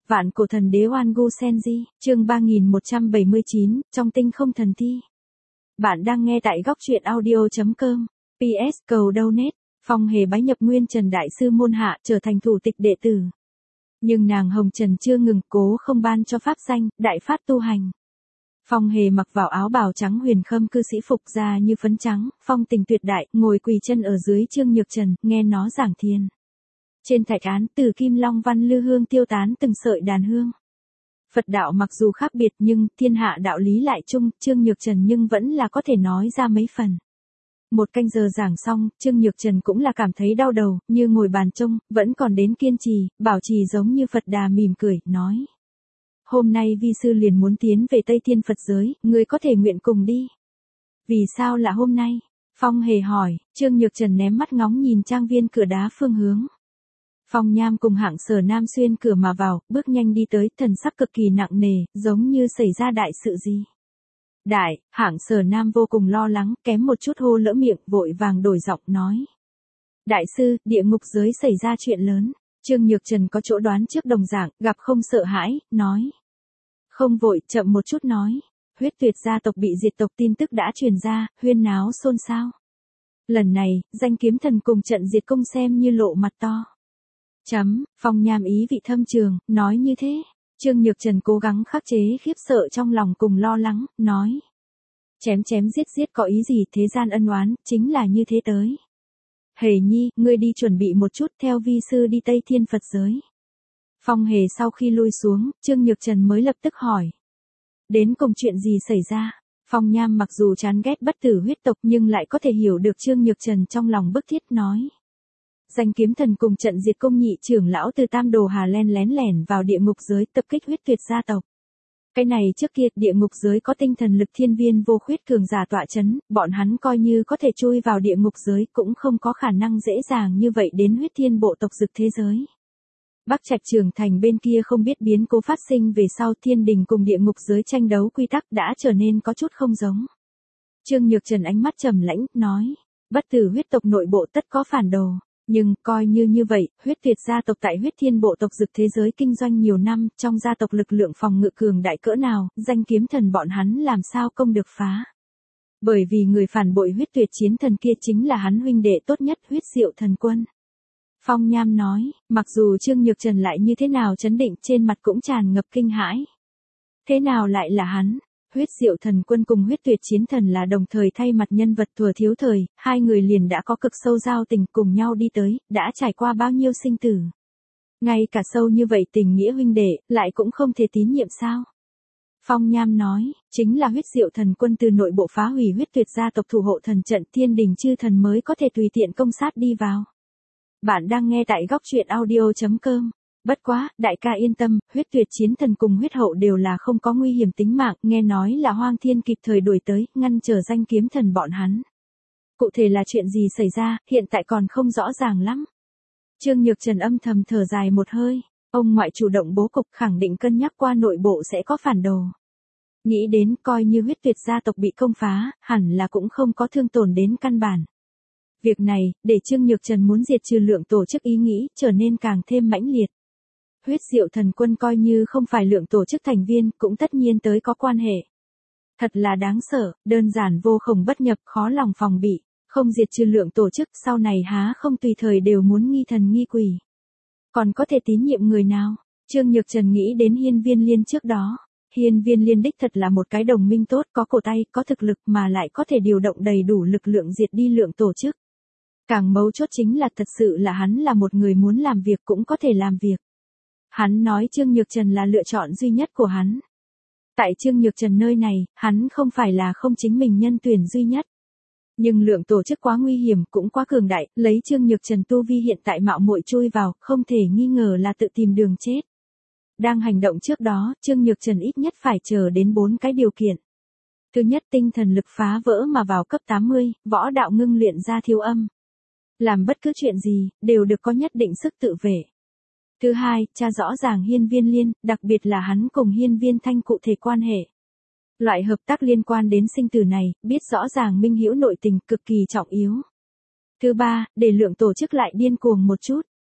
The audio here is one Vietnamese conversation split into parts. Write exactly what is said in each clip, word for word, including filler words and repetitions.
Vạn cổ thần đế Oan Gu Senji, chương ba nghìn một trăm bảy mươi chín, trong tinh không thần thi. Bạn đang nghe tại góc truyện audio chấm com. pê ét cầu donate, Phong Hề bái nhập Nguyên Trần Đại Sư môn hạ trở thành thủ tịch đệ tử. Nhưng nàng Hồng Trần chưa ngừng cố không ban cho pháp danh, đại phát tu hành. Phong Hề mặc vào áo bào trắng huyền khâm cư sĩ phục da như phấn trắng, phong tình tuyệt đại, ngồi quỳ chân ở dưới Trương Nhược Trần, nghe nó giảng thiền. Trên thạch án từ kim long văn lư hương tiêu tán từng sợi đàn hương. Phật đạo mặc dù khác biệt nhưng thiên hạ đạo lý lại chung, Trương Nhược Trần nhưng vẫn là có thể nói ra mấy phần. Một canh giờ giảng xong, Trương Nhược Trần cũng là cảm thấy đau đầu, như ngồi bàn trông, vẫn còn đến kiên trì, bảo trì giống như Phật Đà mỉm cười, nói. Hôm nay vi sư liền muốn tiến về Tây Thiên Phật giới, ngươi có thể nguyện cùng đi. Vì sao là hôm nay? Phong Hề hỏi, Trương Nhược Trần ném mắt ngóng nhìn trang viên cửa đá phương hướng. Phong Nham cùng Hạng Sở Nam xuyên cửa mà vào, bước nhanh đi tới, thần sắc cực kỳ nặng nề, giống như xảy ra đại sự gì. Đại, Hạng Sở Nam vô cùng lo lắng, kém một chút hô lỡ miệng, vội vàng đổi giọng nói. Đại sư, địa ngục giới xảy ra chuyện lớn. Trương Nhược Trần có chỗ đoán trước đồng dạng, gặp không sợ hãi, nói. Không vội, chậm một chút nói. Huyết Tuyệt gia tộc bị diệt tộc tin tức đã truyền ra, huyên náo xôn xao. Lần này, danh kiếm thần cùng trận diệt công xem như lộ mặt to. Chấm, Phong Nham ý vị thâm trường, nói như thế. Trương Nhược Trần cố gắng khắc chế khiếp sợ trong lòng cùng lo lắng, nói. Chém chém giết giết có ý gì, thế gian ân oán, chính là như thế tới. Hề nhi, ngươi đi chuẩn bị một chút theo vi sư đi Tây Thiên Phật giới. Phong Hề sau khi lui xuống, Trương Nhược Trần mới lập tức hỏi. Đến cùng chuyện gì xảy ra? Phong Nham mặc dù chán ghét bất tử huyết tộc nhưng lại có thể hiểu được Trương Nhược Trần trong lòng bức thiết nói. Danh kiếm thần cùng trận diệt công nhị trưởng lão từ Tam Đồ Hà len lén lẻn vào địa ngục giới tập kích Huyết Tuyệt gia tộc. Cái này trước kia địa ngục giới có tinh thần lực thiên viên vô khuyết cường giả tọa chấn, bọn hắn coi như có thể chui vào địa ngục giới cũng không có khả năng dễ dàng như vậy đến huyết thiên bộ tộc dực thế giới. Bắc Trạch Trường Thành bên kia không biết biến cố phát sinh về sau thiên đình cùng địa ngục giới tranh đấu quy tắc đã trở nên có chút không giống. Trương Nhược Trần ánh mắt trầm lãnh, nói, bất tử huyết tộc nội bộ tất có phản đồ. Nhưng, coi như như vậy, Huyết Tuyệt gia tộc tại huyết thiên bộ tộc dực thế giới kinh doanh nhiều năm, trong gia tộc lực lượng phòng ngự cường đại cỡ nào, danh kiếm thần bọn hắn làm sao công được phá. Bởi vì người phản bội Huyết Tuyệt chiến thần kia chính là hắn huynh đệ tốt nhất Huyết Diệu thần quân. Phong Nham nói, mặc dù Trương Nhược Trần lại như thế nào chấn định trên mặt cũng tràn ngập kinh hãi. Thế nào lại là hắn? Huyết Diệu thần quân cùng Huyết Tuyệt chiến thần là đồng thời thay mặt nhân vật thuở thiếu thời, hai người liền đã có cực sâu giao tình cùng nhau đi tới, đã trải qua bao nhiêu sinh tử. Ngay cả sâu như vậy tình nghĩa huynh đệ, lại cũng không thể tín nhiệm sao? Phong Nham nói, chính là Huyết Diệu thần quân từ nội bộ phá hủy Huyết Tuyệt gia tộc thủ hộ thần trận thiên đình chư thần mới có thể tùy tiện công sát đi vào. Bạn đang nghe tại góc truyện audio chấm com. Bất quá, đại ca yên tâm, Huyết Tuyệt chiến thần cùng huyết hậu đều là không có nguy hiểm tính mạng, nghe nói là Hoang Thiên kịp thời đuổi tới, ngăn trở danh kiếm thần bọn hắn. Cụ thể là chuyện gì xảy ra, hiện tại còn không rõ ràng lắm. Trương Nhược Trần âm thầm thở dài một hơi, ông ngoại chủ động bố cục khẳng định cân nhắc qua nội bộ sẽ có phản đồ. Nghĩ đến coi như Huyết Tuyệt gia tộc bị công phá, hẳn là cũng không có thương tổn đến căn bản. Việc này, để Trương Nhược Trần muốn diệt trừ lượng tổ chức ý nghĩ, trở nên càng thêm mãnh liệt. Huyết Diệu thần quân coi như không phải lượng tổ chức thành viên, cũng tất nhiên tới có quan hệ. Thật là đáng sợ, đơn giản vô khổng bất nhập, khó lòng phòng bị, không diệt trừ lượng tổ chức, sau này há không tùy thời đều muốn nghi thần nghi quỷ. Còn có thể tín nhiệm người nào? Trương Nhược Trần nghĩ đến Hiên Viên Liên trước đó. Hiên Viên Liên đích thật là một cái đồng minh tốt, có cổ tay, có thực lực mà lại có thể điều động đầy đủ lực lượng diệt đi lượng tổ chức. Càng mấu chốt chính là thật sự là hắn là một người muốn làm việc cũng có thể làm việc. Hắn nói Trương Nhược Trần là lựa chọn duy nhất của hắn. Tại Trương Nhược Trần nơi này, hắn không phải là không chính mình nhân tuyển duy nhất. Nhưng lượng tổ chức quá nguy hiểm cũng quá cường đại, lấy Trương Nhược Trần tu vi hiện tại mạo muội chui vào, không thể nghi ngờ là tự tìm đường chết. Đang hành động trước đó, Trương Nhược Trần ít nhất phải chờ đến bốn cái điều kiện. Thứ nhất, tinh thần lực phá vỡ mà vào cấp tám mươi, võ đạo ngưng luyện ra thiếu âm. Làm bất cứ chuyện gì, đều được có nhất định sức tự vệ. Thứ hai, tra rõ ràng Hiên Viên Liên, đặc biệt là hắn cùng Hiên Viên Thanh cụ thể quan hệ. Loại hợp tác liên quan đến sinh tử này, biết rõ ràng minh hữu nội tình cực kỳ trọng yếu. Thứ ba, để lượng tổ chức lại điên cuồng một chút.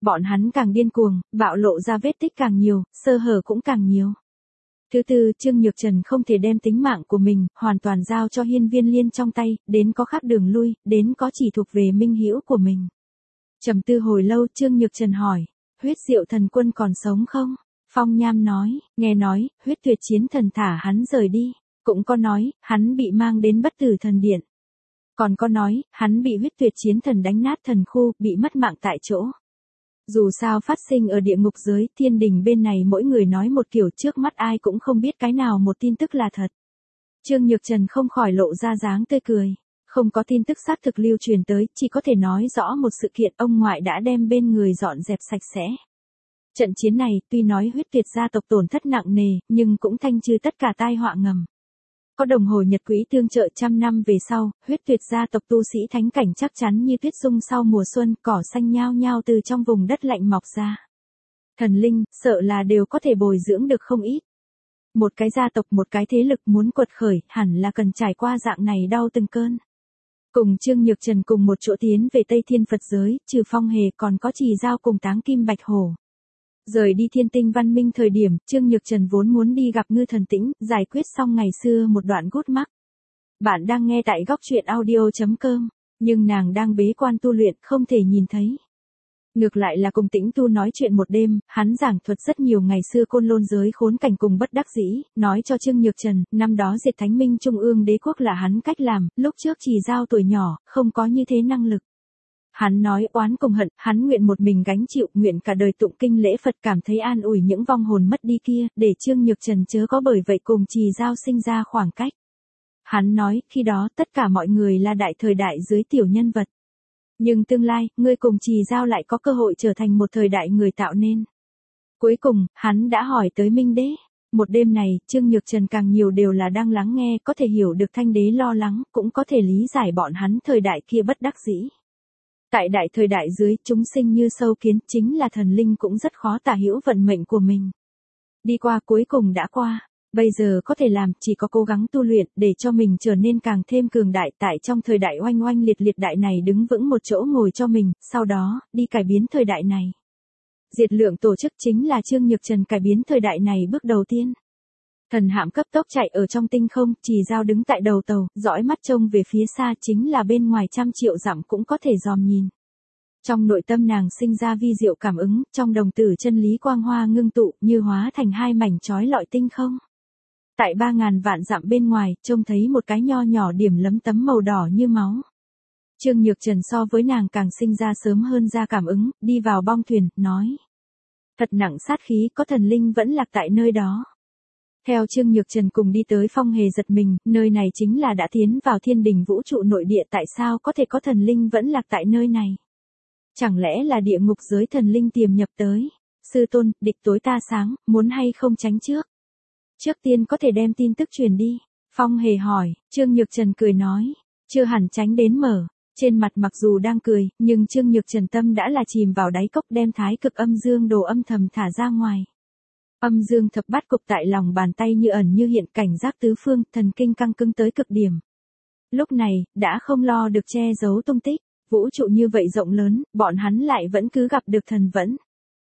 Bọn hắn càng điên cuồng, bạo lộ ra vết tích càng nhiều, sơ hở cũng càng nhiều. Thứ tư, Trương Nhược Trần không thể đem tính mạng của mình hoàn toàn giao cho Hiên Viên Liên trong tay, đến có khác đường lui, đến có chỉ thuộc về minh hữu của mình. Trầm tư hồi lâu, Trương Nhược Trần hỏi, huyết diệu thần quân còn sống không? Phong Nham nói, nghe nói, huyết tuyệt chiến thần thả hắn rời đi, cũng có nói, hắn bị mang đến bất tử thần điện. Còn có nói, hắn bị huyết tuyệt chiến thần đánh nát thần khu, bị mất mạng tại chỗ. Dù sao phát sinh ở địa ngục giới, thiên đình bên này mỗi người nói một kiểu, trước mắt ai cũng không biết cái nào một tin tức là thật. Trương Nhược Trần không khỏi lộ ra dáng tươi cười. Không có tin tức xác thực lưu truyền tới, chỉ có thể nói rõ một sự kiện ông ngoại đã đem bên người dọn dẹp sạch sẽ. Trận chiến này, tuy nói huyết tuyệt gia tộc tổn thất nặng nề, nhưng cũng thanh trừ tất cả tai họa ngầm. Có đồng hồ nhật quỹ tương trợ trăm năm về sau, huyết tuyệt gia tộc tu sĩ thánh cảnh chắc chắn như tuyết dung sau mùa xuân, cỏ xanh nhao nhao từ trong vùng đất lạnh mọc ra. Thần linh, sợ là đều có thể bồi dưỡng được không ít. Một cái gia tộc, một cái thế lực muốn quật khởi, hẳn là cần trải qua dạng này đau từng cơn. Cùng Trương Nhược Trần cùng một chỗ tiến về Tây Thiên Phật giới, trừ Phong Hề còn có Trì Dao cùng Táng Kim Bạch Hổ. Rời đi Thiên Tinh Văn Minh thời điểm, Trương Nhược Trần vốn muốn đi gặp Ngư Thần Tĩnh, giải quyết xong ngày xưa một đoạn gút mắc. Bạn đang nghe tại góc truyện audio chấm com, nhưng nàng đang bế quan tu luyện, không thể nhìn thấy. Ngược lại là cùng Tĩnh Tu nói chuyện một đêm, hắn giảng thuật rất nhiều ngày xưa Côn Lôn giới khốn cảnh cùng bất đắc dĩ, nói cho Trương Nhược Trần, năm đó diệt Thánh Minh Trung ương đế quốc là hắn cách làm, lúc trước Trì Dao tuổi nhỏ, không có như thế năng lực. Hắn nói oán cùng hận, hắn nguyện một mình gánh chịu, nguyện cả đời tụng kinh lễ Phật, cảm thấy an ủi những vong hồn mất đi kia, để Trương Nhược Trần chớ có bởi vậy cùng Trì Dao sinh ra khoảng cách. Hắn nói, khi đó tất cả mọi người là đại thời đại dưới tiểu nhân vật. Nhưng tương lai, ngươi cùng Trì Dao lại có cơ hội trở thành một thời đại người tạo nên. Cuối cùng, hắn đã hỏi tới Minh Đế. Một đêm này, Trương Nhược Trần càng nhiều đều là đang lắng nghe, có thể hiểu được Thanh Đế lo lắng, cũng có thể lý giải bọn hắn thời đại kia bất đắc dĩ. Tại đại thời đại dưới, chúng sinh như sâu kiến, chính là thần linh cũng rất khó tả hữu vận mệnh của mình. Đi qua cuối cùng đã qua, bây giờ có thể làm chỉ có cố gắng tu luyện để cho mình trở nên càng thêm cường đại, tại trong thời đại oanh oanh liệt liệt đại này đứng vững một chỗ ngồi cho mình, sau đó, đi cải biến thời đại này. Diệt lượng tổ chức chính là Trương Nhược Trần cải biến thời đại này bước đầu tiên. Thần hạm cấp tốc chạy ở trong tinh không, Trì Dao đứng tại đầu tàu, dõi mắt trông về phía xa, chính là bên ngoài trăm triệu dặm cũng có thể dòm nhìn. Trong nội tâm nàng sinh ra vi diệu cảm ứng, trong đồng tử chân lý quang hoa ngưng tụ, như hóa thành hai mảnh chói lọi tinh không. Tại ba ngàn vạn dặm bên ngoài, trông thấy một cái nho nhỏ điểm lấm tấm màu đỏ như máu. Trương Nhược Trần so với nàng càng sinh ra sớm hơn ra cảm ứng, đi vào bong thuyền, nói. Thật nặng sát khí, có thần linh vẫn lạc tại nơi đó. Theo Trương Nhược Trần cùng đi tới, Phong Hề giật mình, nơi này chính là đã tiến vào thiên đình vũ trụ nội địa, tại sao có thể có thần linh vẫn lạc tại nơi này? Chẳng lẽ là địa ngục giới thần linh tiềm nhập tới? Sư tôn, địch tối ta sáng, muốn hay không tránh trước? Trước tiên có thể đem tin tức truyền đi. Phong Hề hỏi, Trương Nhược Trần cười nói, chưa hẳn tránh đến mở. Trên mặt mặc dù đang cười, nhưng Trương Nhược Trần tâm đã là chìm vào đáy cốc, đem thái cực âm dương đồ âm thầm thả ra ngoài. Âm dương thập bát cục tại lòng bàn tay như ẩn như hiện, cảnh giác tứ phương, thần kinh căng cứng tới cực điểm. Lúc này, đã không lo được che giấu tung tích, vũ trụ như vậy rộng lớn, bọn hắn lại vẫn cứ gặp được thần vẫn.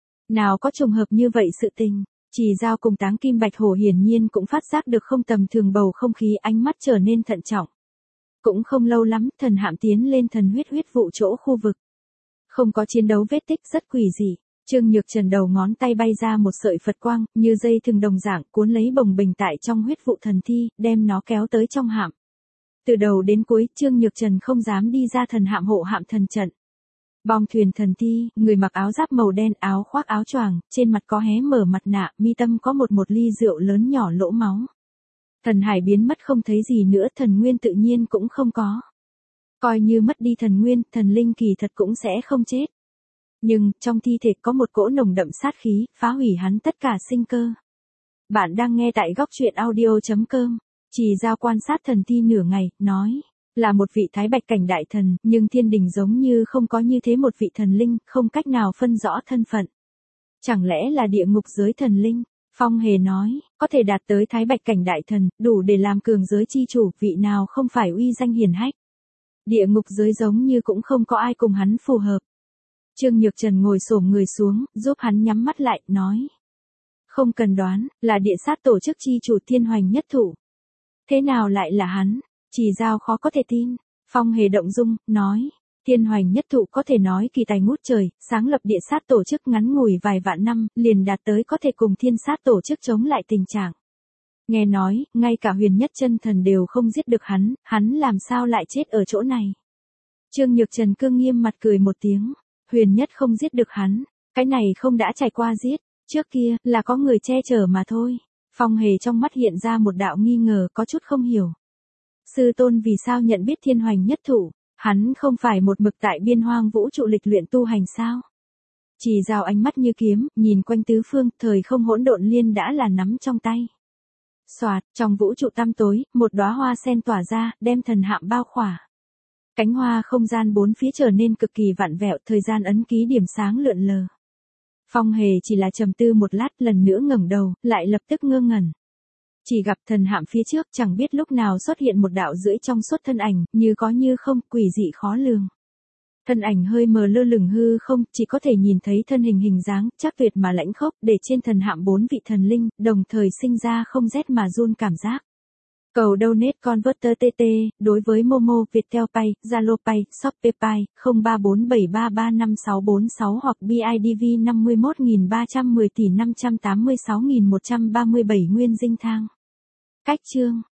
Nào có trùng hợp như vậy sự tình, Trì Dao cùng Táng Kim Bạch Hổ hiển nhiên cũng phát giác được không tầm thường bầu không khí, ánh mắt trở nên thận trọng. Cũng không lâu lắm, thần hạm tiến lên thần huyết huyết vụ chỗ khu vực. Không có chiến đấu vết tích, rất quỷ dị. Trương Nhược Trần đầu ngón tay bay ra một sợi Phật quang, như dây thừng đồng dạng, cuốn lấy bồng bềnh tại trong huyết vụ thần thi, đem nó kéo tới trong hạm. Từ đầu đến cuối, Trương Nhược Trần không dám đi ra thần hạm hộ hạm thần trận. Bong thuyền thần thi, người mặc áo giáp màu đen, áo khoác áo choàng, trên mặt có hé mở mặt nạ, mi tâm có một một ly rượu lớn nhỏ lỗ máu. Thần hải biến mất không thấy gì nữa, thần nguyên tự nhiên cũng không có. Coi như mất đi thần nguyên, thần linh kỳ thật cũng sẽ không chết. Nhưng, trong thi thể có một cỗ nồng đậm sát khí, phá hủy hắn tất cả sinh cơ. Bạn đang nghe tại góc truyện audio chấm com. Trì Dao quan sát thần thi nửa ngày, nói, là một vị thái bạch cảnh đại thần, nhưng thiên đình giống như không có như thế một vị thần linh, không cách nào phân rõ thân phận. Chẳng lẽ là địa ngục giới thần linh? Phong Hề nói, có thể đạt tới thái bạch cảnh đại thần, đủ để làm cường giới chi chủ, vị nào không phải uy danh hiển hách. Địa ngục giới giống như cũng không có ai cùng hắn phù hợp. Trương Nhược Trần ngồi xổm người xuống, giúp hắn nhắm mắt lại, nói. Không cần đoán, là địa sát tổ chức chi chủ Thiên Hoành Nhất Thụ. Thế nào lại là hắn? Chỉ Giao khó có thể tin. Phong Hề động dung, nói. Thiên Hoành Nhất Thụ có thể nói kỳ tài ngút trời, sáng lập địa sát tổ chức ngắn ngủi vài vạn năm, liền đạt tới có thể cùng thiên sát tổ chức chống lại tình trạng. Nghe nói, ngay cả Huyền Nhất Chân Thần đều không giết được hắn, hắn làm sao lại chết ở chỗ này? Trương Nhược Trần cương nghiêm mặt cười một tiếng. Huyền Nhất không giết được hắn, cái này không đã trải qua giết, trước kia, là có người che chở mà thôi. Phong Hề trong mắt hiện ra một đạo nghi ngờ có chút không hiểu. Sư tôn vì sao nhận biết Thiên Hoành Nhất Thụ, hắn không phải một mực tại biên hoang vũ trụ lịch luyện tu hành sao? Chỉ Giao ánh mắt như kiếm, nhìn quanh tứ phương, thời không hỗn độn liên đã là nắm trong tay. Soạt, trong vũ trụ tăm tối, một đóa hoa sen tỏa ra, đem thần hạm bao khỏa. Cánh hoa không gian bốn phía trở nên cực kỳ vặn vẹo, thời gian ấn ký điểm sáng lượn lờ. Phong Hề chỉ là trầm tư một lát, lần nữa ngẩng đầu, lại lập tức ngơ ngẩn. Chỉ gặp thần hạm phía trước chẳng biết lúc nào xuất hiện một đạo rưỡi trong suốt thân ảnh, như có như không, quỷ dị khó lường. Thân ảnh hơi mờ lơ lửng hư không, chỉ có thể nhìn thấy thân hình hình dáng, chắc tuyệt mà lãnh khốc, để trên thần hạm bốn vị thần linh, đồng thời sinh ra không rét mà run cảm giác. Cầu donate converter tê tê, đối với Momo, Viettel Pay, Zalo Pay, Shopee Pay, không ba bốn bảy ba ba năm sáu bốn sáu hoặc bê i đê vê năm mươi mốt nghìn ba trăm mười tỷ năm trăm tám mươi sáu nghìn một trăm ba mươi bảy nguyên dinh thang. Cách chương